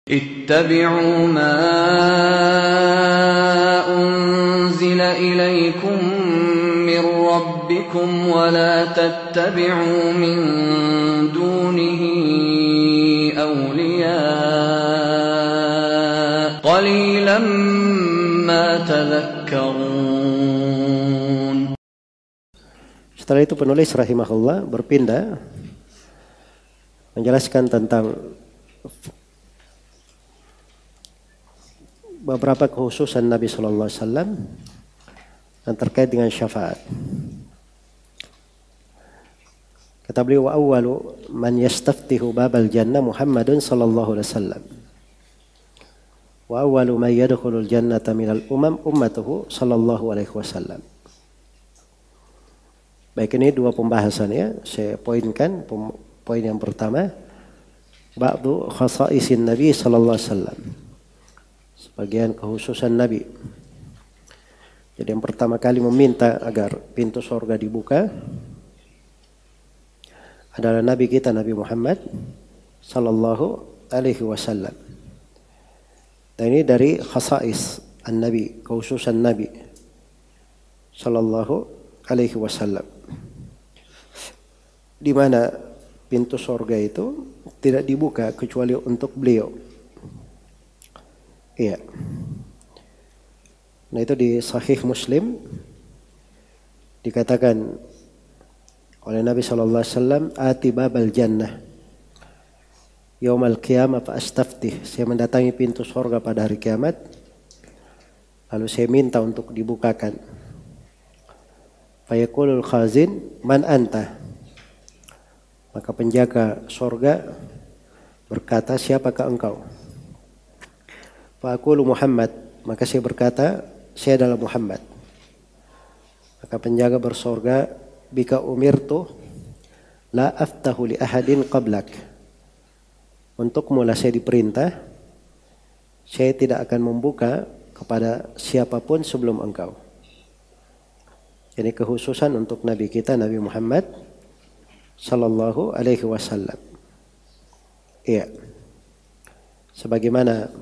اتبعوا ما أنزل إليكم من ربكم ولا تتبعوا من دونه أولياء قليلا ما تذكرون. Setelah itu penulis rahimahullah berpindah menjelaskan tentang beberapa kekhususan Nabi Sallallahu Alaihi Wasallam yang terkait dengan syafaat. Kata beliau, wa awwalu man yastaftihu babal jannah Muhammadun sallallahu alaihi wasallam. Wa awwalu man yadkhulul jannata minal ummatuhu sallallahu alaihi wasallam. Baik, ini dua pembahasan ya. Saya poinkan poin yang pertama, ba'du khasa'isin Nabi sallallahu alaihi wasallam. Sebagian kekhususan Nabi. Jadi yang pertama kali meminta agar pintu surga dibuka adalah Nabi kita, Nabi Muhammad sallallahu alaihi wasallam. Dan ini dari khasais an-Nabi, kekhususan Nabi sallallahu alaihi wasallam. Di mana pintu surga itu tidak dibuka kecuali untuk beliau. Iya. Nah, itu di Sahih Muslim dikatakan oleh Nabi sallallahu alaihi wasallam, ati babal jannah yaumal qiyamah fa astaftih. Saya mendatangi pintu surga pada hari kiamat, lalu saya minta untuk dibukakan. Fa yaqulul khazin man anta. Maka penjaga surga berkata, siapakah engkau? Fa aqulu Muhammad. Maka saya berkata, saya adalah Muhammad. Maka penjaga bersurga, bika umirtu la aftahu li ahadin qablak. Untuk mula saya diperintah, saya tidak akan membuka kepada siapapun sebelum engkau. Ini kekhususan untuk Nabi kita, Nabi Muhammad sallallahu alaihi wasallam. Iya. Sebagaimana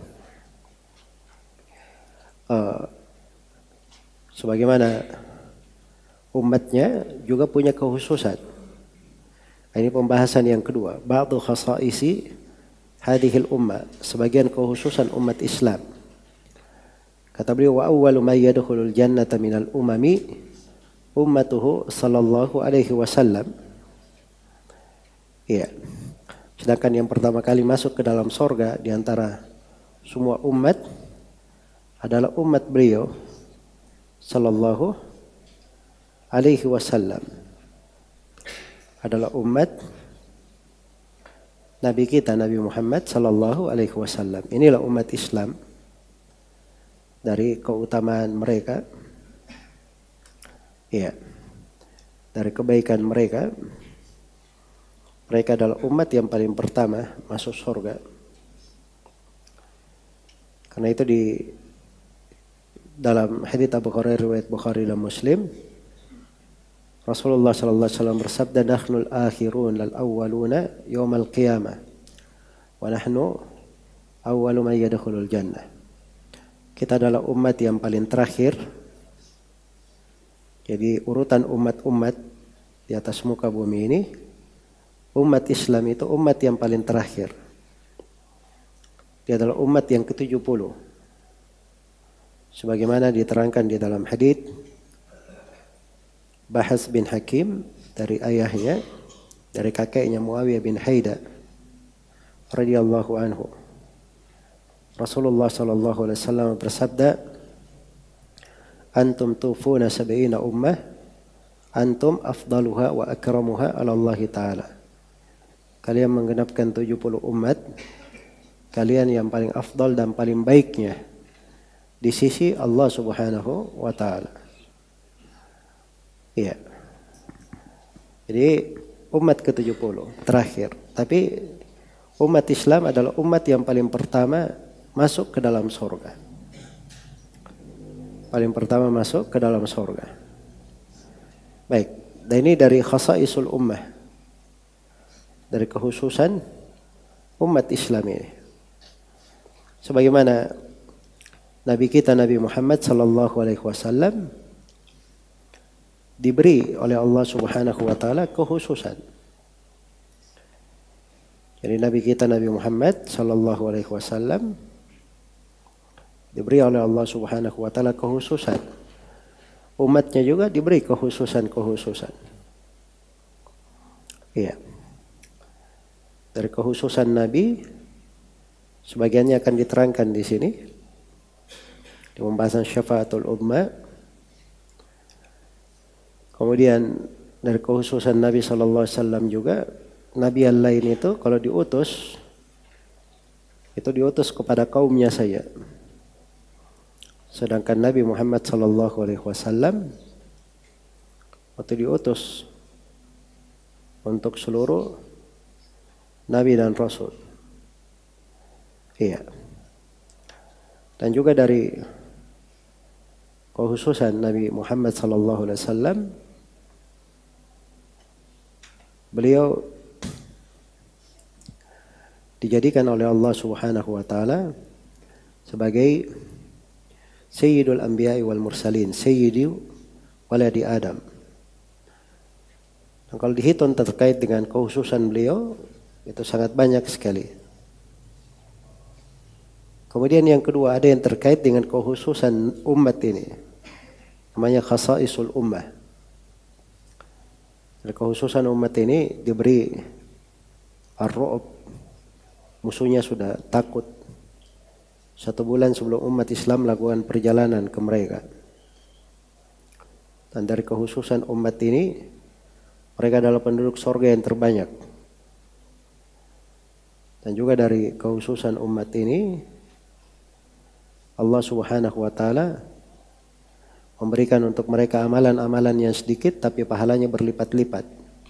umatnya juga punya kekhususan. Ini pembahasan yang kedua, ba'du khasaisi hadhil ummah, sebagian kekhususan umat Islam. Kata beliau, wa awwalu may yadkhulul jannata minal umami ummatuhu sallallahu alaihi wasallam. Iya. Sedangkan yang pertama kali masuk ke dalam surga di antara semua umat adalah umat beliau sallallahu alaihi wasallam. Adalah umat Nabi kita, Nabi Muhammad sallallahu alaihi wasallam. Inilah umat Islam. Dari keutamaan mereka, ya, dari kebaikan mereka, mereka adalah umat yang paling pertama masuk surga. Karena itu di dalam hadits Abu Hurairah riwayat Bukhari dan Muslim, Rasulullah sallallahu alaihi wasallam bersabda, "Nahnul akhirun lal awwaluna yaumal qiyamah wa nahnu awwalu man yadkhulul jannah." Kita adalah umat yang paling terakhir. Jadi urutan umat-umat di atas muka bumi ini, umat Islam itu umat yang paling terakhir. Dia adalah umat yang ke-70. Sebagaimana diterangkan di dalam hadits Bahas bin Hakim dari ayahnya, dari kakeknya Muawiyah bin Haida radhiyallahu anhu. Rasulullah sallallahu alaihi wasallam bersabda, "Antum tufuna sab'ina ummah, antum afdaluha wa akramuha 'ala Allah Ta'ala." Kalian menggenapkan 70 umat, kalian yang paling afdal dan paling baiknya di sisi Allah Subhanahu wa taala. Iya. Jadi umat ke-70 terakhir, tapi umat Islam adalah umat yang paling pertama masuk ke dalam surga. Paling pertama masuk ke dalam surga. Baik, dan ini dari khasaisul ummah, dari kekhususan umat Islam ini. Sebagaimana Nabi kita Nabi Muhammad sallallahu alaihi wasallam diberi oleh Allah Subhanahu wa taala kekhususan. Jadi Nabi kita Nabi Muhammad sallallahu alaihi wasallam diberi oleh Allah Subhanahu wa taala kekhususan. Umatnya juga diberi kekhususan. Iya. Dari kekhususan Nabi sebagiannya akan diterangkan di sini di pembahasan syafaatul ummah. Kemudian dari kekhususan Nabi sallallahu alaihi wasallam juga, nabi yang lain itu kalau diutus itu diutus kepada kaumnya saja. Sedangkan Nabi Muhammad sallallahu alaihi wasallam waktu diutus untuk seluruh nabi dan rasul. Iya. Dan juga dari kekhususan Nabi Muhammad sallallahu alaihi wasallam, beliau dijadikan oleh Allah Subhanahu wa taala sebagai Sayyidul Anbiya'i wal Mursalin, Sayyidu waladi Adam. Dan kalau dihitung terkait dengan kekhususan beliau itu sangat banyak sekali. Kemudian yang kedua ada yang terkait dengan kekhususan umat ini, namanya khasaisul ummah. Dan kekhususan umat ini diberi ar-ru'ub, musuhnya sudah takut 1 bulan sebelum umat Islam melakukan perjalanan ke mereka. Dan dari kekhususan umat ini, mereka adalah penduduk surga yang terbanyak. Dan juga dari kekhususan umat ini, Allah Subhanahu wa taala memberikan untuk mereka amalan-amalan yang sedikit tapi pahalanya berlipat-lipat.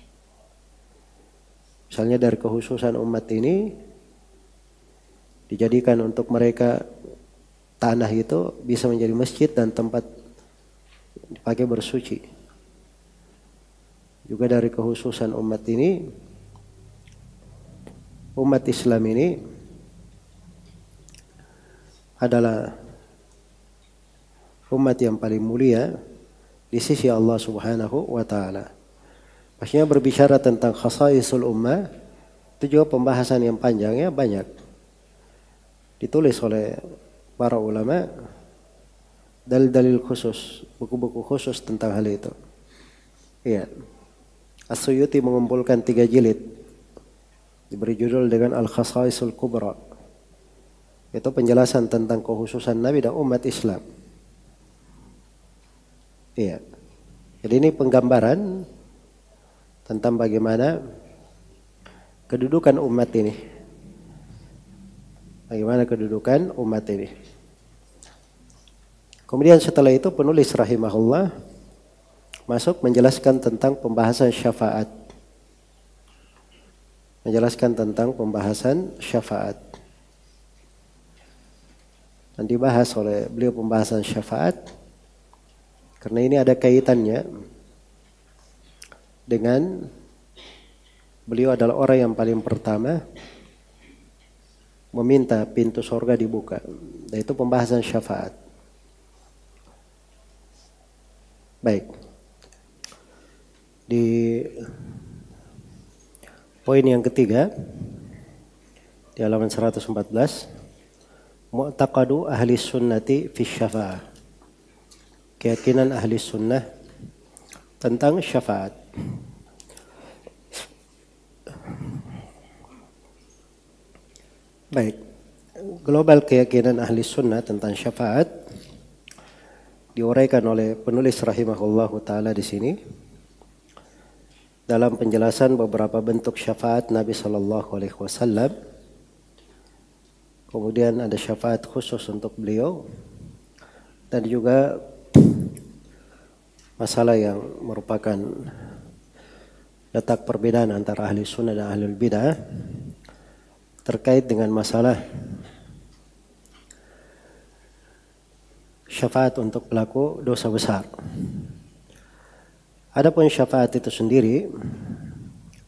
Misalnya dari kekhususan umat ini dijadikan untuk mereka tanah itu bisa menjadi masjid dan tempat dipakai bersuci. Juga dari kekhususan umat ini, umat Islam ini adalah umat yang paling mulia di sisi Allah Subhanahu wa taala. Maksudnya berbicara tentang khasaisul ummah itu juga pembahasan yang panjangnya banyak. Ditulis oleh para ulama dalil-dalil khusus, buku-buku khusus tentang hal itu. Iya. As-Suyuti mengumpulkan 3 jilid diberi judul dengan Al-Khasaisul Kubra. Itu penjelasan tentang kekhususan Nabi dan umat Islam. Iya. Jadi ini penggambaran tentang bagaimana kedudukan umat ini. Bagaimana kedudukan umat ini. Kemudian setelah itu penulis rahimahullah masuk menjelaskan tentang pembahasan syafaat. Menjelaskan tentang pembahasan syafaat. Dan dibahas oleh beliau pembahasan syafaat karena ini ada kaitannya dengan beliau adalah orang yang paling pertama meminta pintu surga dibuka. Dan itu pembahasan syafaat. Baik. Di poin yang ketiga di halaman 114, mu'taqadu ahli sunnati fi syafa'ah. Keyakinan ahli sunnah tentang syafaat. Baik, global keyakinan ahli sunnah tentang syafaat diuraikan oleh penulis rahimahullahu taala di sini dalam penjelasan beberapa bentuk syafaat Nabi sallallahu alaihi wasallam. Kemudian ada syafaat khusus untuk beliau dan juga masalah yang merupakan letak perbedaan antara ahli sunnah dan ahlul bidah terkait dengan masalah syafaat untuk pelaku dosa besar. Adapun syafaat itu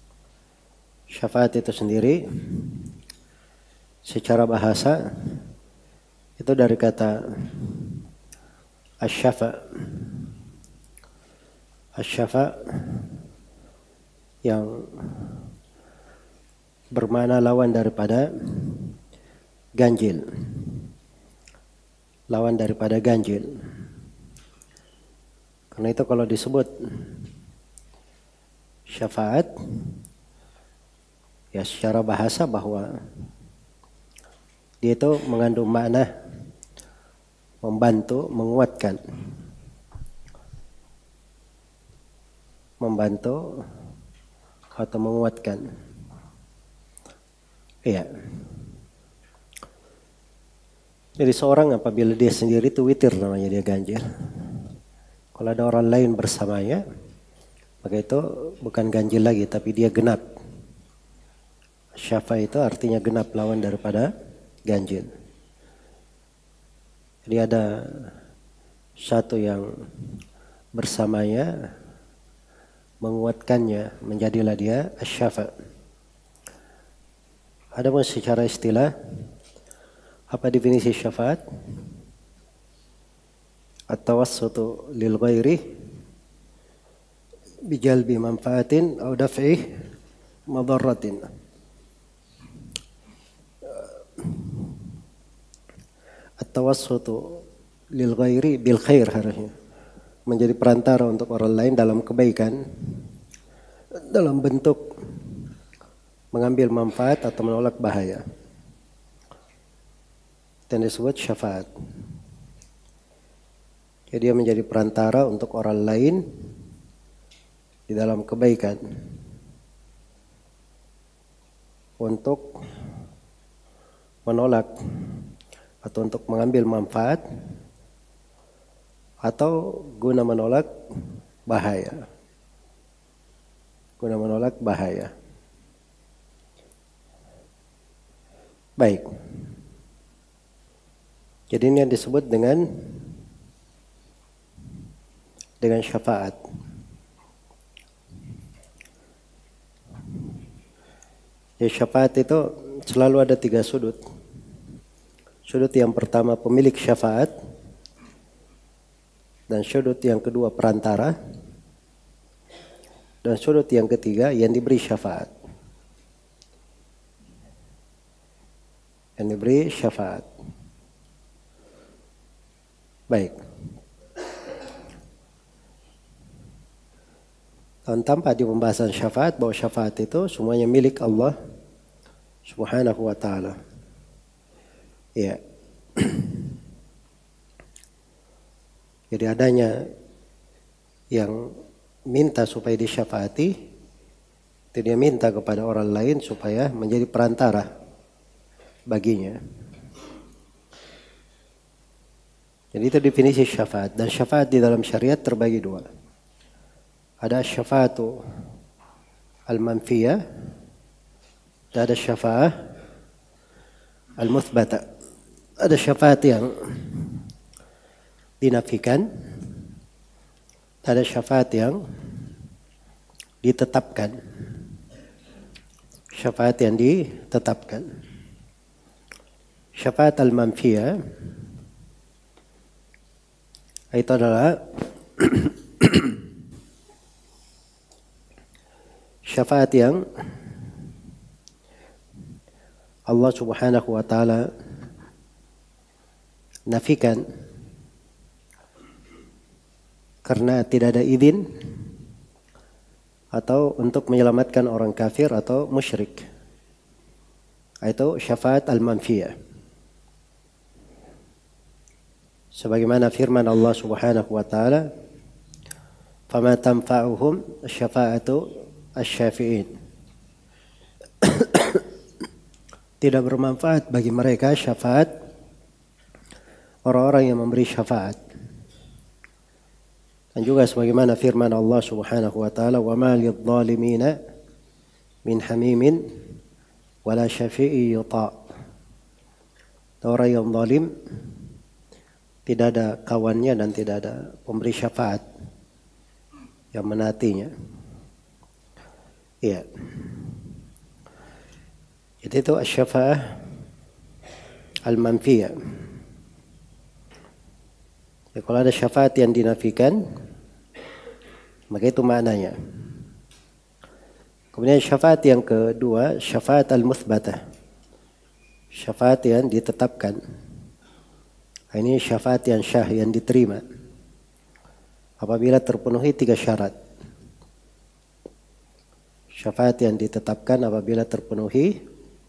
sendiri secara bahasa Itu dari kata asyafa. Asyafa yang bermakna lawan daripada ganjil. Lawan daripada ganjil. Karena itu kalau disebut syafaat, ya secara bahasa bahwa dia itu mengandung makna membantu, menguatkan. Membantu atau menguatkan. Iya. Jadi seorang apabila dia sendiri itu witir namanya, dia ganjil. Kalau ada orang lain bersamanya, maka itu bukan ganjil lagi, tapi dia genap. Syafa itu artinya genap, lawan daripada ganjil. Jadi ada satu yang bersamanya, menguatkannya, menjadilah dia asyafa. Adapun secara istilah, apa definisi syafaat? At-tawassutu lil ghairi bijalbi manfaatin atau daf'i madaratin. At-tawassutu lil ghairi bil khair, harusnya menjadi perantara untuk orang lain dalam kebaikan, dalam bentuk mengambil manfaat atau menolak bahaya. Dan disebut syafaat. Jadi dia menjadi perantara untuk orang lain di dalam kebaikan, untuk menolak atau untuk mengambil manfaat atau guna menolak bahaya. Guna menolak bahaya. Baik. Jadi ini yang disebut dengan syafaat. Ya, syafaat itu selalu ada 3 sudut. Sudut yang pertama pemilik syafaat, dan sudut yang kedua perantara, dan sudut yang ketiga yang diberi syafaat. Yang diberi syafaat. Baik. Dan tampak di pembahasan syafaat bahwa syafaat itu semuanya milik Allah Subhanahu wa ta'ala. Ya. Jadi adanya yang minta supaya disyafaati, itu dia minta kepada orang lain supaya menjadi perantara baginya. Jadi itu definisi syafaat. Dan syafaat di dalam syariat terbagi 2. Ada syafa'atu al-manfiyah, dan ada syafa'ah al-muthbata. Ada syafaat yang dinafikan, ada syafaat yang ditetapkan. Syafaat yang ditetapkan. Syafaat al-manfiyah itu adalah syafaat yang Allah Subhanahu wa ta'ala nafikan karena tidak ada izin atau untuk menyelamatkan orang kafir atau musyrik. Itu syafaat al-manfiyah. Sebagaimana firman Allah Subhanahu wa ta'ala, "Fama tanfa'uhum syafa'atu asy-syafi'in." Tidak bermanfaat bagi mereka syafaat orang-orang yang memberi syafaat. Dan juga sebagaimana firman Allah Subhanahu wa ta'ala, "Wa ma lidh-dhalimina min hamimin wala syafi'i yuta'." Orang yang zalim tidak ada kawannya dan tidak ada pemberi syafaat yang menaatinya. Iya. Jadi itu asy-syafa'ah al-manfiyah. Ya, kalau ada syafaat yang dinafikan, maka itu maknanya. Kemudian syafaat yang kedua, syafaat al-muthbatah. Syafaat yang ditetapkan. Ini syafaat yang syah, yang diterima. Apabila terpenuhi 3 syarat. Syafaat yang ditetapkan apabila terpenuhi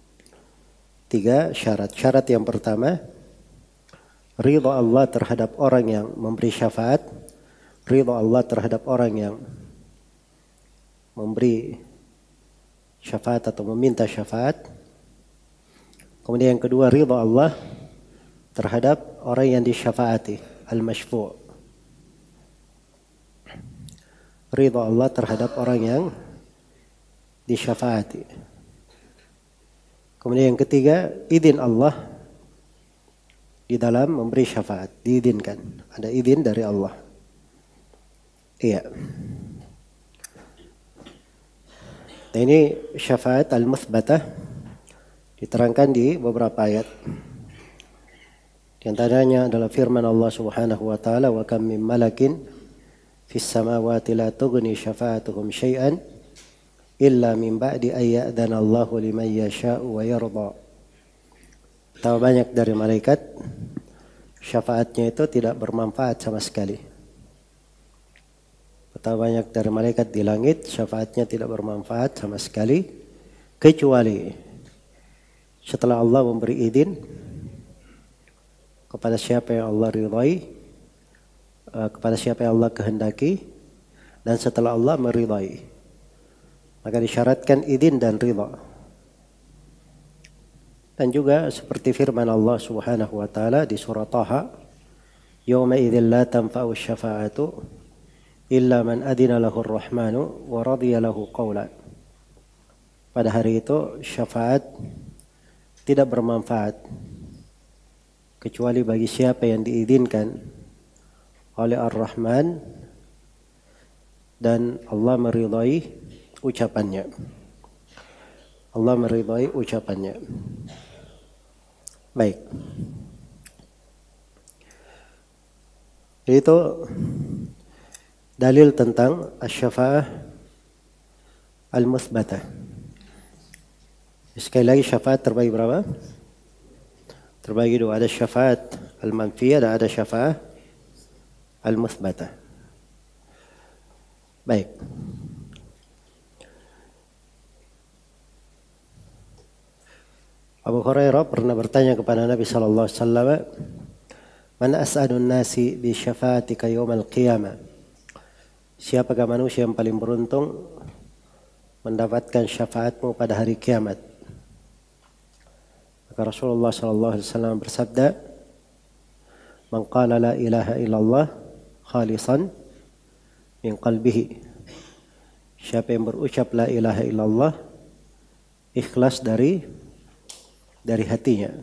3 syarat. Syarat yang pertama, ridha Allah terhadap orang yang memberi syafaat. Ridha Allah terhadap orang yang memberi syafaat atau meminta syafaat. Kemudian yang kedua, ridha Allah terhadap orang yang disyafaati, al-masyfu'. Ridha Allah terhadap orang yang disyafaati. Kemudian yang ketiga, izin Allah di dalam memberi syafaat, diizinkan. Ada izin dari Allah. Iya. Nah, ini syafaat al-muthbatah diterangkan di beberapa ayat. Di antaranya adalah firman Allah Subhanahu wa taala, "Wa kam min malakin fis samawati la tughni syafa'atuhum syai'an illa min ba'di ay ya'dana Allahu liman yasha'u wa yarda." Betapa banyak dari malaikat syafaatnya itu tidak bermanfaat sama sekali. Betapa banyak dari malaikat di langit syafaatnya tidak bermanfaat sama sekali, kecuali setelah Allah memberi izin kepada siapa yang Allah ridhai, kepada siapa yang Allah kehendaki, dan setelah Allah meridhai, maka disyaratkan izin dan ridha. Dan juga seperti firman Allah Subhanahu wa taala di surah Taha, "Yauma idzin la tanfa'u syafa'atu illa man adina lahu ar-rahmanu wa radiya lahu qawla." Pada hari itu syafaat tidak bermanfaat kecuali bagi siapa yang diizinkan oleh Ar-Rahman dan Allah meridai ucapannya. Allah meridai ucapannya. Baik. Itu dalil tentang asy-syafa'ah al-muthbatah. Sekali lagi, syafaat terbagi berapa? Terbagi 2. Ada syafaat al-manfiyah dan ada syafaat al-muthbatah. Baik. Abu Hurairah pernah bertanya kepada Nabi sallallahu alaihi wasallam, "Man as'adun nasi bi syafaatika yaumal qiyamah?" Siapakah manusia yang paling beruntung mendapatkan syafaatmu pada hari kiamat? Maka Rasulullah SAW bersabda, "Man qala la ilaha illallah khalisan min qalbihi." Siapa yang berucap la ilaha illallah ikhlas dari hatinya,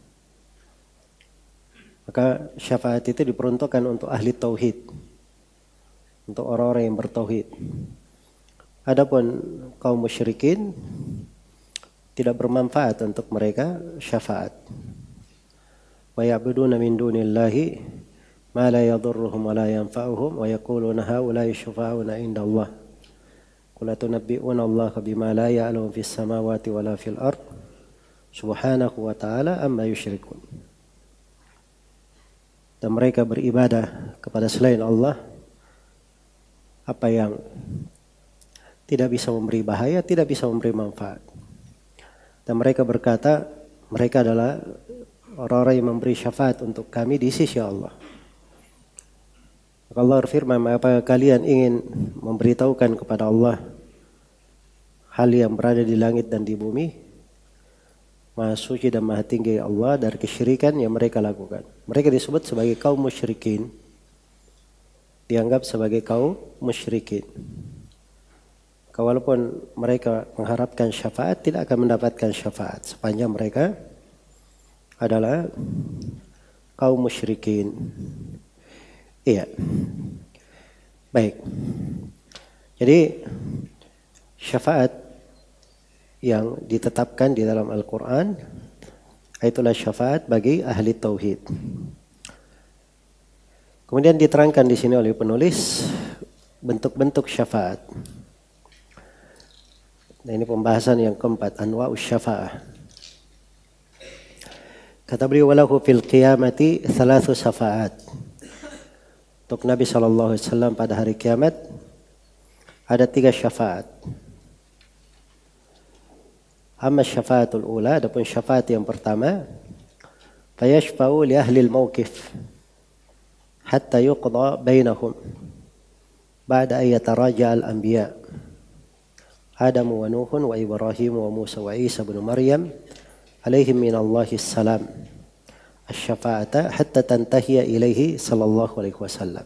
maka syafaat itu diperuntukkan untuk ahli tauhid, untuk orang-orang yang bertauhid. Adapun kaum musyrikin tidak bermanfaat untuk mereka syafaat. Wa ya'buduna min dunillahi ma la yadurruhum wa la yanfa'uhum wa yaquluna haula'i syufa'una indallah. Qul atunabbi'una Allah bima la ya'lamu fis samawati wa la fil ard subhanahu wa ta'ala amma yusyrikun. Dan mereka beribadah kepada selain Allah apa yang tidak bisa memberi bahaya, tidak bisa memberi manfaat. Dan mereka berkata, mereka adalah orang-orang yang memberi syafaat untuk kami di sisi Allah. Maka Allah berfirman, "Apakah kalian ingin memberitahukan kepada Allah hal yang berada di langit dan di bumi? Maha suci dan maha tinggi Allah dari kesyirikan yang mereka lakukan." Mereka disebut sebagai kaum musyrikin. Dianggap sebagai kaum musyrikin. Walaupun mereka mengharapkan syafaat, tidak akan mendapatkan syafaat sepanjang mereka adalah kaum musyrikin. Iya. Baik. Jadi syafaat yang ditetapkan di dalam Al-Quran itulah syafaat bagi ahli tauhid. Kemudian diterangkan di sini oleh penulis bentuk-bentuk syafaat. Nah, ini pembahasan yang keempat, anwa'us syafa'ah. Kata beliau, walahu fil qiyamati thalathu syafa'at. Untuk Nabi SAW pada hari kiamat ada 3 syafaat. Amma syafaatul ula, adapun syafaat yang pertama, fayashfa'u li ahli al-mawqif hatta yuqda bainahum ba'da an yataraja al-anbiya Adam wa Nuhun wa Ibrahim wa Musa wa Isa bin Maryam alaihim minallahi salam asy-syafa'ata hatta tantahiya ilaihi sallallahu alaihi wasallam.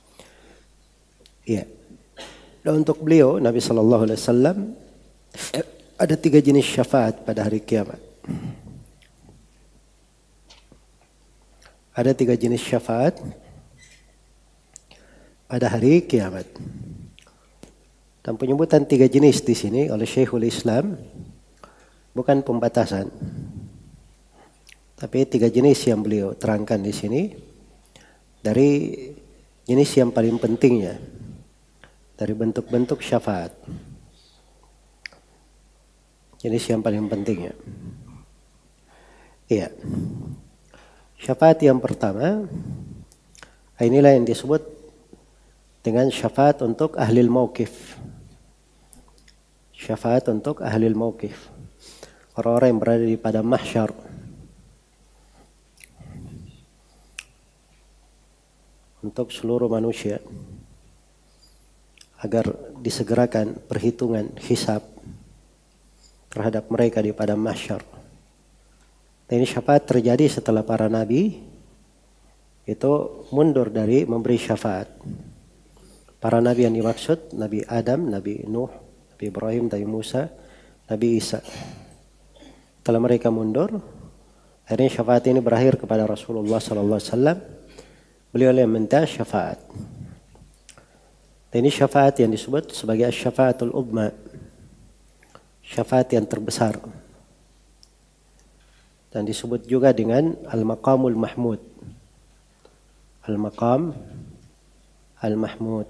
Ya. Dan untuk beliau Nabi sallallahu alaihi wasallam ada 3 jenis syafaat pada hari kiamat. Ada 3 jenis syafaat pada hari kiamat. Dan penyebutan 3 jenis di sini oleh Syekhul Islam bukan pembatasan. Tapi 3 jenis yang beliau terangkan di sini dari jenis yang paling pentingnya dari bentuk-bentuk syafaat. Jenis yang paling pentingnya. Iya. Syafaat yang pertama inilah yang disebut dengan syafaat untuk ahlil mauqif. Syafaat untuk ahlil mauqif. Orang-orang yang berada di padang mahsyar. Untuk seluruh manusia. Agar disegerakan perhitungan hisab terhadap mereka di padang mahsyar. Dan ini syafaat terjadi setelah para nabi itu mundur dari memberi syafaat. Para nabi yang dimaksud Nabi Adam, Nabi Nuh, Nabi Ibrahim, Nabi Musa, Nabi Isa. Setelah mereka mundur, akhirnya syafaat ini berakhir kepada Rasulullah sallallahu alaihi wasallam. Beliau yang minta syafaat. Dan ini syafaat yang disebut sebagai syafaatul udma. Syafaat yang terbesar. Dan disebut juga dengan al-maqamul mahmud. Al-maqam al-mahmud.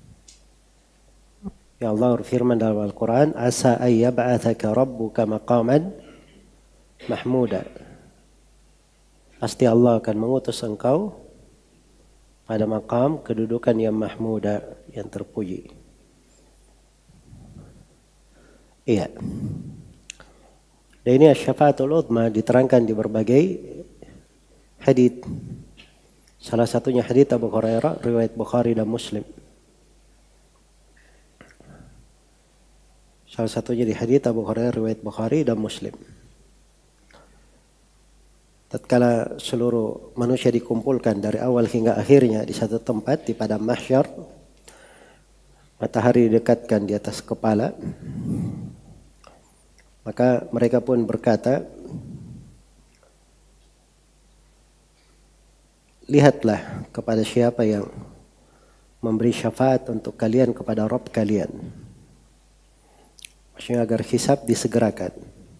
Ya Allah berfirman dalam Al-Quran, asa ayyab'athaka rabbuka maqaman mahmuda. Pasti Allah akan mengutus engkau pada maqam kedudukan yang mahmuda, yang terpuji. Iya. Dan ini syafaatul udma diterangkan di berbagai hadits. Salah satunya hadits Abu Hurairah riwayat Bukhari dan Muslim. Salah satunya di hadits Abu Hurairah riwayat Bukhari dan Muslim. Tatkala seluruh manusia dikumpulkan dari awal hingga akhirnya di satu tempat di padang mahsyar, matahari didekatkan di atas kepala, maka mereka pun berkata, lihatlah kepada siapa yang memberi syafaat untuk kalian kepada Rabb kalian. Maksudnya agar hisab disegerakan.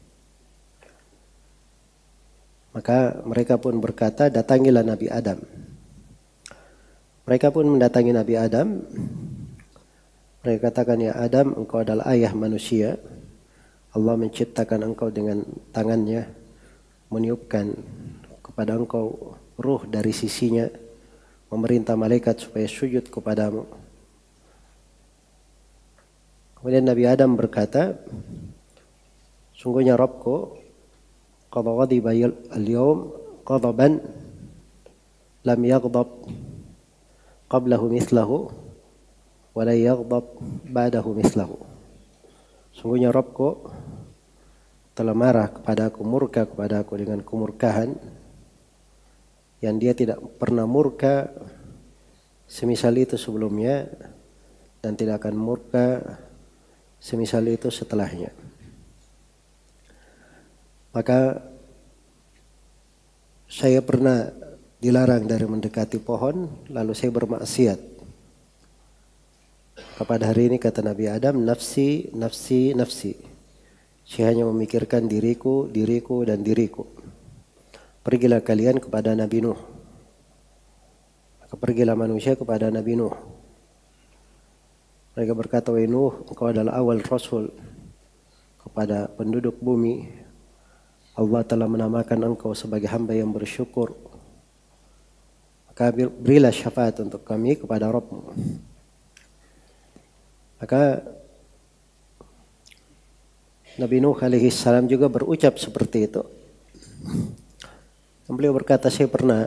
Maka mereka pun berkata, datangilah Nabi Adam. Mereka pun mendatangi Nabi Adam. Mereka katakan, ya Adam, engkau adalah ayah manusia. Allah menciptakan engkau dengan tangannya, meniupkan kepada engkau ruh dari sisinya, memerintah malaikat supaya sujud kepadamu. Kemudian Nabi Adam berkata, sungguhnya Rabbku qad ghadiba al-yawm ghadaban lam yaghdab qablahu mithlahu wa la yaghdab ba'dahu mithlahu. Sungguhnya Rabbku telah marah kepada aku, murka kepada aku dengan kemurkaan yang dia tidak pernah murka semisal itu sebelumnya dan tidak akan murka semisal itu setelahnya. Maka saya pernah dilarang dari mendekati pohon, lalu saya bermaksiat. Pada hari ini kata Nabi Adam, nafsi, nafsi, nafsi. Saya hanya memikirkan diriku, diriku, dan diriku. Pergilah kalian kepada Nabi Nuh. Maka Maka pergilah manusia kepada Nabi Nuh. Mereka berkata, wahai Nuh, engkau adalah awal Rasul kepada penduduk bumi. Allah telah menamakan engkau sebagai hamba yang bersyukur. Maka berilah syafaat untuk kami kepada Rabb-Mu. Maka Nabi Nuh alaihi salam juga berucap seperti itu. Beliau berkata, saya pernah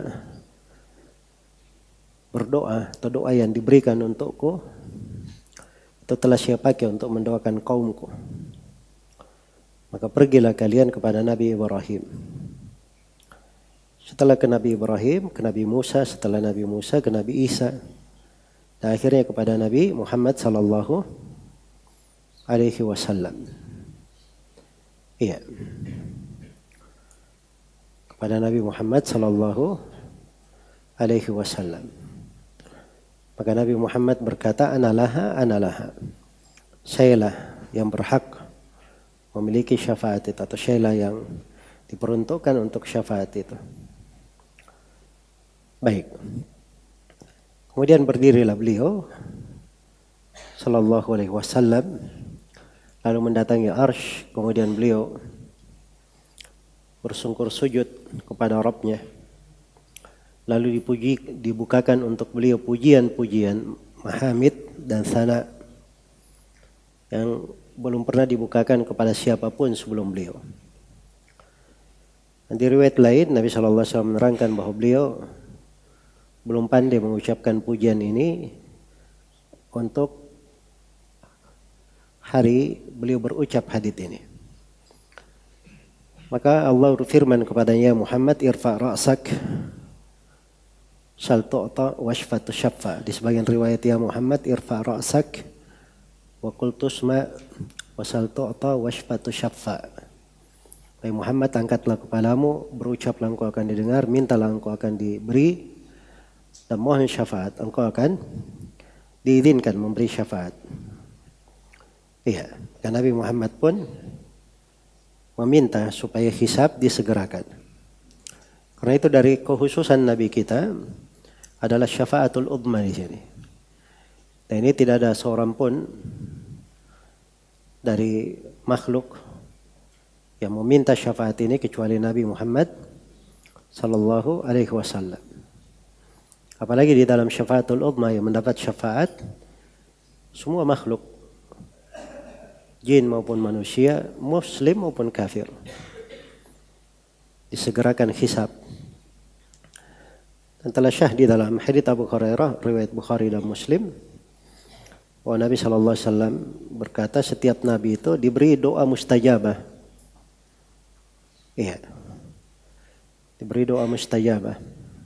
berdoa atau doa yang diberikan untukku itu telah saya pakai untuk mendoakan kaumku. Maka pergilah kalian kepada Nabi Ibrahim. Setelah ke Nabi Ibrahim, ke Nabi Musa, setelah Nabi Musa ke Nabi Isa, dan akhirnya kepada Nabi Muhammad sallallahu alaihi wasallam. Iya. Kepada Nabi Muhammad sallallahu alaihi wasallam. Maka Nabi Muhammad berkata, Analah. Sayalah yang berhak memiliki syafaat itu, atau sayalah yang diperuntukkan untuk syafaat itu. Baik. Kemudian berdirilah beliau sallallahu alaihi wasallam, lalu mendatangi arsy, kemudian beliau bersungkur sujud kepada Rabb-Nya. Lalu dibukakan untuk beliau pujian-pujian, mahamid dan sana yang belum pernah dibukakan kepada siapapun sebelum beliau. Di riwayat lain Nabi SAW menerangkan bahwa beliau belum pandai mengucapkan pujian ini untuk hari beliau berucap hadits ini. Maka Allah berfirman kepadanya, Muhammad irfa' ra'sak sal tu'ta washfa tushaffa. Di sebagian riwayat, ya Muhammad irfa' ra'sak wa qul tusma wa sal tu'ta washfa tushaffa. Wahai Muhammad, angkatlah kepalamu, berucaplah engkau akan didengar, mintalah engkau akan diberi, dan mohon syafaat engkau akan diizinkan memberi syafaat. Iya, dan Nabi Muhammad pun meminta supaya hisab disegerakan. Karena itu dari kekhususan Nabi kita adalah syafaatul udma di sini. Dan ini tidak ada seorang pun dari makhluk yang meminta syafaat ini kecuali Nabi Muhammad sallallahu alaihi wasallam. Apalagi di dalam syafaatul udma yang mendapat syafaat semua makhluk, jin maupun manusia, muslim maupun kafir, disegerakan hisab. Dan telah syah di dalam hadits Abu Hurairah riwayat Bukhari dan Muslim bahwa Nabi SAW berkata setiap nabi itu diberi doa mustajabah. Iya, diberi doa mustajabah.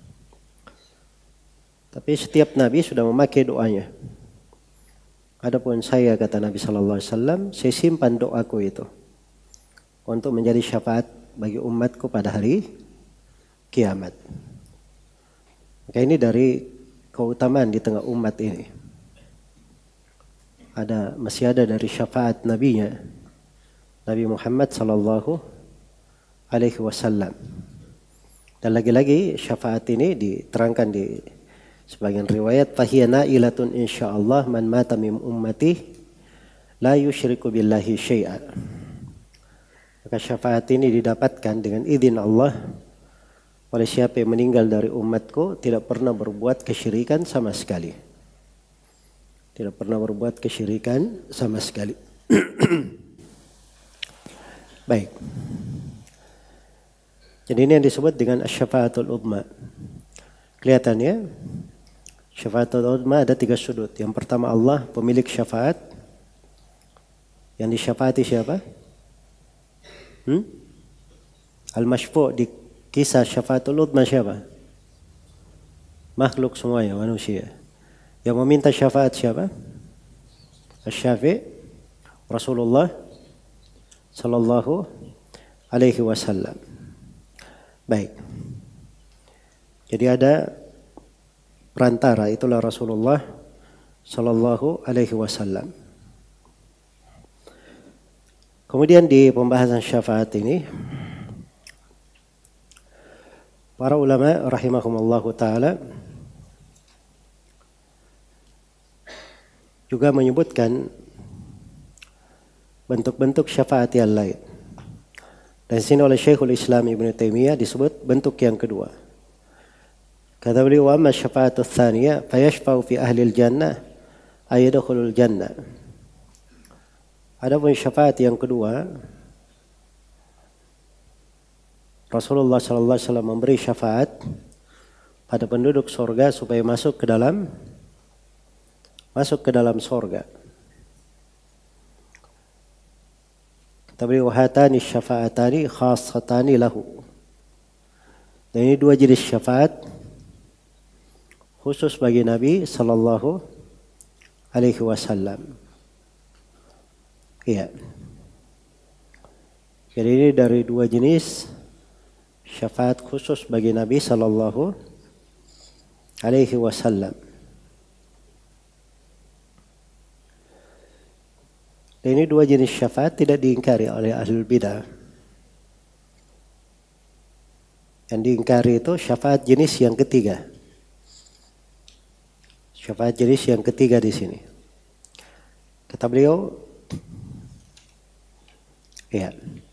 Tapi setiap nabi sudah memakai doanya. Adapun saya, kata Nabi SAW, saya simpan doaku itu untuk menjadi syafaat bagi umatku pada hari kiamat. Maka ini dari keutamaan di tengah umat ini. Masih ada dari syafaat nabinya, Nabi Muhammad sallallahu alaihi wasallam. Dan lagi-lagi syafaat ini diterangkan di sebagian riwayat, fahiya na'ilatun insyaallah man mata min ummati la yusyriku billahi syai'a. Maka syafaat ini didapatkan dengan izin Allah oleh siapa yang meninggal dari umatku tidak pernah berbuat kesyirikan sama sekali. Tidak pernah berbuat kesyirikan sama sekali. Baik. Jadi ini yang disebut dengan syafaatul udma. Kelihatannya syafaatul udma ada 3 sudut. Yang pertama, Allah pemilik syafaat. Yang disyafaati siapa? Al-masyfu' di kisah syafaatul udma siapa? Makhluk semuanya, manusia. Yang meminta syafaat siapa? Asy-Syafi' Rasulullah sallallahu alaihi wasallam. Baik. Jadi ada perantara, itulah Rasulullah sallallahu alaihi wasallam. Kemudian di pembahasan syafaat ini para ulama rahimahumullahu taala juga menyebutkan bentuk-bentuk syafaat yang lain. Dan sini oleh Syekhul Islam Ibn Taimiyah disebut bentuk yang kedua. Kata beliau, wa amma syafa'atu tsaniyah fayashfa'u fi ahli al-jannah ayadkhulul jannah. Adapun syafaat yang kedua, Rasulullah sallallahu alaihi wasallam memberi syafaat pada penduduk surga supaya masuk ke dalam surga. Kata beliau, hatani syafa'atani khassatani lahu. Dan ini dua jenis syafaat khusus bagi Nabi sallallahu alaihi wasallam. Iya. Jadi ini dari dua jenis syafaat khusus bagi Nabi sallallahu alaihi wasallam. Dan ini dua jenis syafaat tidak diingkari oleh ahlul bidah. Yang diingkari itu syafaat jenis yang ketiga. Syafaat jenis yang ketiga di sini. Kata beliau, ya.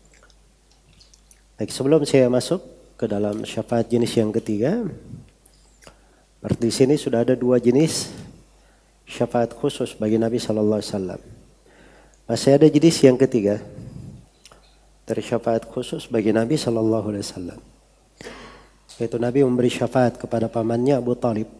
Baik, sebelum saya masuk ke dalam syafaat jenis yang ketiga, berarti di sini sudah ada dua jenis syafaat khusus bagi Nabi sallallahu alaihi wasallam. Masih ada jenis yang ketiga dari syafaat khusus bagi Nabi sallallahu alaihi wasallam. Yaitu Nabi memberi syafaat kepada pamannya Abu Talib.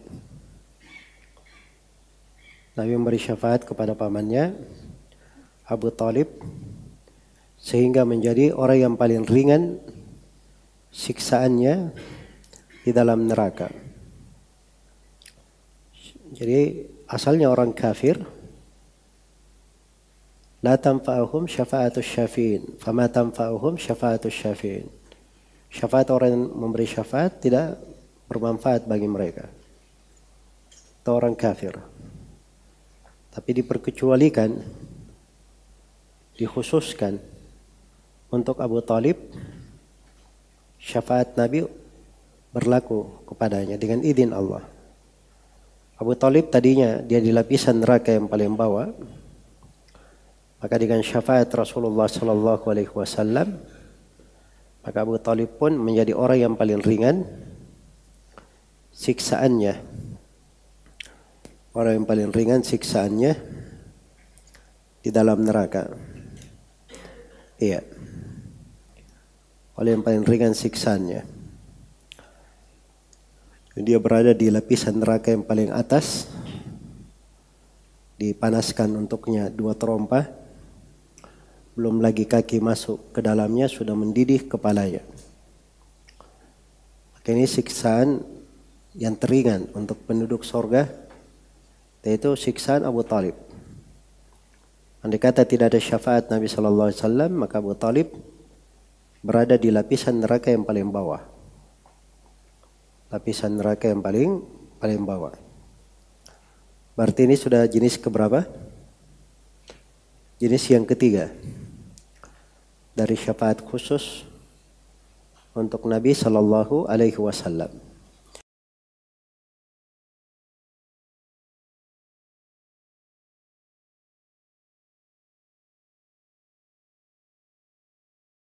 Nabi memberi syafaat kepada pamannya Abu Talib sehingga menjadi orang yang paling ringan siksaannya di dalam neraka. Jadi asalnya orang kafir, la tanfa'uhum syafa'atus syafi'in, fama tanfa'uhum syafa'atus syafi'in. Syafaat orang yang memberi syafaat tidak bermanfaat bagi mereka. Itu orang kafir. Tapi diperkecualikan, dikhususkan untuk Abu Talib, syafaat Nabi berlaku kepadanya dengan izin Allah. Abu Talib tadinya dia di lapisan neraka yang paling bawah. Maka dengan syafaat Rasulullah sallallahu alaihi wasallam, maka Abu Talib pun menjadi orang yang paling ringan siksaannya. Orang yang paling ringan siksaannya di dalam neraka. Iya. Orang yang paling ringan siksaannya. Dia berada di lapisan neraka yang paling atas. Dipanaskan untuknya 2 terompah. Belum lagi kaki masuk ke dalamnya, sudah mendidih kepalanya. Maka ini siksaan yang teringan untuk penduduk surga, yaitu siksaan Abu Talib. Andai kata tidak ada syafaat Nabi sallallahu alaihi wasallam, maka Abu Talib berada di lapisan neraka yang paling bawah. Lapisan neraka yang paling bawah. Berarti ini sudah jenis keberapa? Jenis yang ketiga dari syafaat khusus untuk Nabi sallallahu alaihi wasallam.